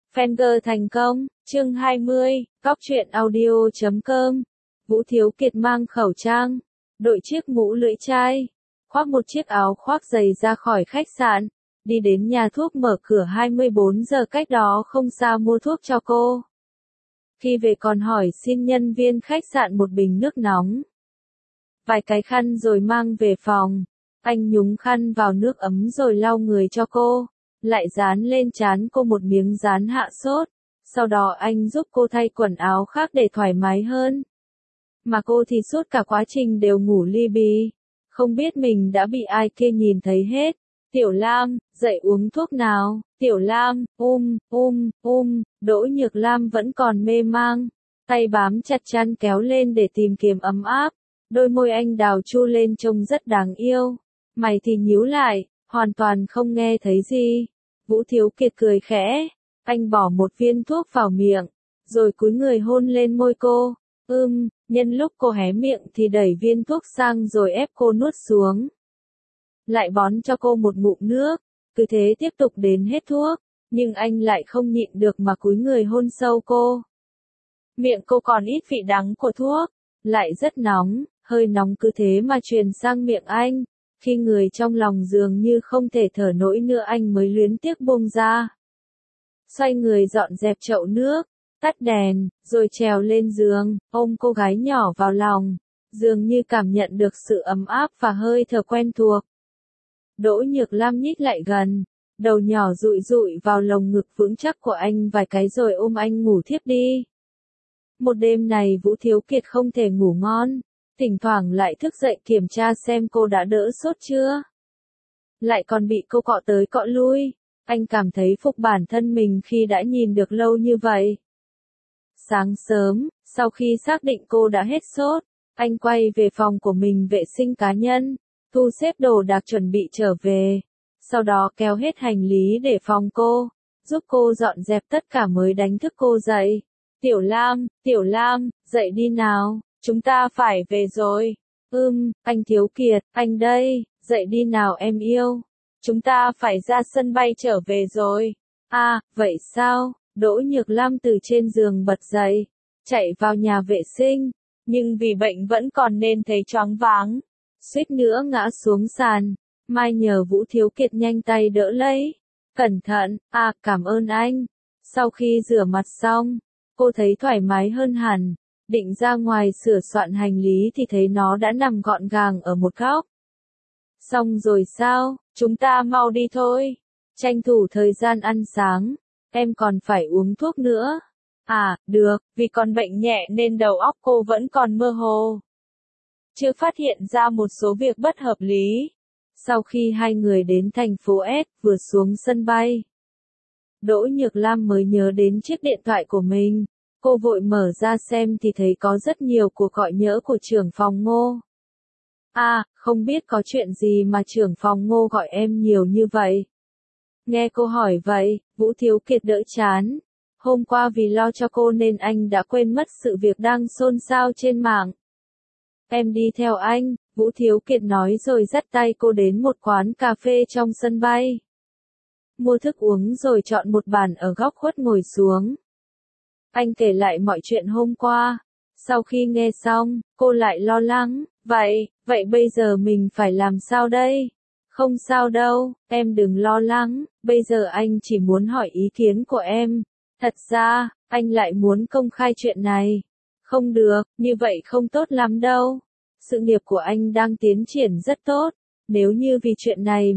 Fanger thành công, chương 20, góc truyện audio.com. Vũ Thiếu Kiệt mang khẩu trang, đội chiếc mũ lưỡi chai, khoác một chiếc áo khoác dày ra khỏi khách sạn, đi đến nhà thuốc mở cửa 24 giờ cách đó không xa mua thuốc cho cô. Khi về còn hỏi xin nhân viên khách sạn một bình nước nóng, vài cái khăn rồi mang về phòng. Anh nhúng khăn vào nước ấm rồi lau người cho cô, lại dán lên trán cô một miếng dán hạ sốt. Sau đó anh giúp cô thay quần áo khác để thoải mái hơn. Mà cô thì suốt cả quá trình đều ngủ li bì, không biết mình đã bị ai kia nhìn thấy hết. Tiểu Lam, dậy uống thuốc nào. Tiểu Lam, Đỗ Nhược Lam vẫn còn mê mang, tay bám chặt chăn kéo lên để tìm kiếm ấm áp. Đôi môi anh đào chu lên trông rất đáng yêu. Mày thì nhíu lại, hoàn toàn không nghe thấy gì. Vũ Thiếu Kiệt cười khẽ, anh bỏ một viên thuốc vào miệng, rồi cúi người hôn lên môi cô. Nhân lúc cô hé miệng thì đẩy viên thuốc sang rồi ép cô nuốt xuống. Lại bón cho cô một ngụm nước, cứ thế tiếp tục đến hết thuốc, nhưng anh lại không nhịn được mà cúi người hôn sâu cô. Miệng cô còn ít vị đắng của thuốc, lại rất nóng, hơi nóng cứ thế mà truyền sang miệng anh. Khi người trong lòng dường như không thể thở nổi nữa anh mới luyến tiếc buông ra. Xoay người dọn dẹp chậu nước, tắt đèn, rồi trèo lên giường, ôm cô gái nhỏ vào lòng, dường như cảm nhận được sự ấm áp và hơi thở quen thuộc. Đỗ Nhược Lam nhích lại gần, đầu nhỏ dụi dụi vào lồng ngực vững chắc của anh vài cái rồi ôm anh ngủ thiếp đi. Một đêm này Vũ Thiếu Kiệt không thể ngủ ngon, thỉnh thoảng lại thức dậy kiểm tra xem cô đã đỡ sốt chưa. Lại còn bị cô cọ tới cọ lui, anh cảm thấy phục bản thân mình khi đã nhìn được lâu như vậy. Sáng sớm, sau khi xác định cô đã hết sốt, anh quay về phòng của mình vệ sinh cá nhân, thu xếp đồ đạc chuẩn bị trở về. Sau đó kéo hết hành lý để phòng cô, giúp cô dọn dẹp tất cả mới đánh thức cô dậy. Tiểu Lam, dậy đi nào, chúng ta phải về rồi. Anh Thiếu Kiệt, anh đây, dậy đi nào em yêu. Chúng ta phải ra sân bay trở về rồi. À, vậy sao? Đỗ Nhược Lam từ trên giường bật dậy, chạy vào nhà vệ sinh, nhưng vì bệnh vẫn còn nên thấy choáng váng, suýt nữa ngã xuống sàn. Mai nhờ Vũ Thiếu Kiệt nhanh tay đỡ lấy. Cẩn thận, cảm ơn anh. Sau khi rửa mặt xong, cô thấy thoải mái hơn hẳn, định ra ngoài sửa soạn hành lý thì thấy nó đã nằm gọn gàng ở một góc. Xong rồi sao, chúng ta mau đi thôi. Tranh thủ thời gian ăn sáng, em còn phải uống thuốc nữa. Được, vì còn bệnh nhẹ nên đầu óc cô vẫn còn mơ hồ, chưa phát hiện ra một số việc bất hợp lý. Sau khi hai người đến thành phố S, vừa xuống sân bay, Đỗ Nhược Lam mới nhớ đến chiếc điện thoại của mình. Cô vội mở ra xem thì thấy có rất nhiều cuộc gọi nhỡ của trưởng phòng Ngô. Không biết có chuyện gì mà trưởng phòng Ngô gọi em nhiều như vậy. Nghe cô hỏi vậy, Vũ Thiếu Kiệt đỡ chán. Hôm qua vì lo cho cô nên anh đã quên mất sự việc đang xôn xao trên mạng. Em đi theo anh, Vũ Thiếu Kiệt nói rồi dắt tay cô đến một quán cà phê trong sân bay. Mua thức uống rồi chọn một bàn ở góc khuất ngồi xuống. Anh kể lại mọi chuyện hôm qua. Sau khi nghe xong, cô lại lo lắng. Vậy bây giờ mình phải làm sao đây? Không sao đâu, em đừng lo lắng, bây giờ anh chỉ muốn hỏi ý kiến của em. Thật ra, anh lại muốn công khai chuyện này. Không được, như vậy không tốt lắm đâu. Sự nghiệp của anh đang tiến triển rất tốt. Nếu như vì chuyện này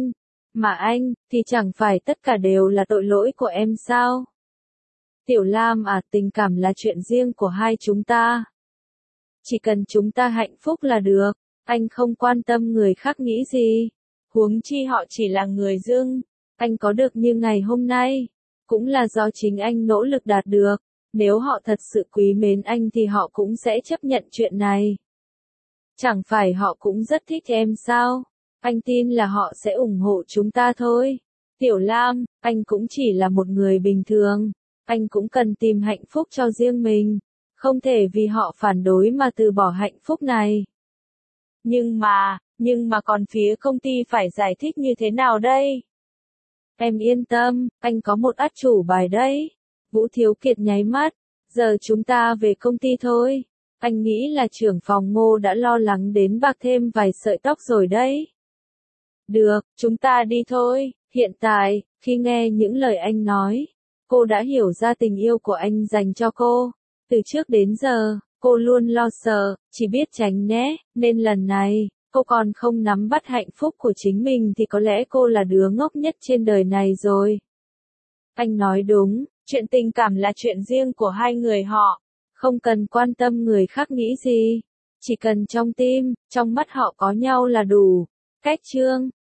mà anh, thì chẳng phải tất cả đều là tội lỗi của em sao? Tiểu Lam tình cảm là chuyện riêng của hai chúng ta. Chỉ cần chúng ta hạnh phúc là được, anh không quan tâm người khác nghĩ gì. Huống chi họ chỉ là người dưng, anh có được như ngày hôm nay, cũng là do chính anh nỗ lực đạt được. Nếu họ thật sự quý mến anh thì họ cũng sẽ chấp nhận chuyện này. Chẳng phải họ cũng rất thích em sao? Anh tin là họ sẽ ủng hộ chúng ta thôi. Tiểu Lam, anh cũng chỉ là một người bình thường. Anh cũng cần tìm hạnh phúc cho riêng mình. Không thể vì họ phản đối mà từ bỏ hạnh phúc này. Nhưng mà còn phía công ty phải giải thích như thế nào đây? Em yên tâm, anh có một át chủ bài đấy. Vũ Thiếu Kiệt nháy mắt. Giờ chúng ta về công ty thôi. Anh nghĩ là trưởng phòng Ngô đã lo lắng đến bạc thêm vài sợi tóc rồi đấy. Được, chúng ta đi thôi. Hiện tại, khi nghe những lời anh nói, cô đã hiểu ra tình yêu của anh dành cho cô. Từ trước đến giờ, cô luôn lo sợ, chỉ biết tránh né, nên lần này, cô còn không nắm bắt hạnh phúc của chính mình thì có lẽ cô là đứa ngốc nhất trên đời này rồi. Anh nói đúng, chuyện tình cảm là chuyện riêng của hai người họ, không cần quan tâm người khác nghĩ gì, chỉ cần trong tim, trong mắt họ có nhau là đủ. Cách chương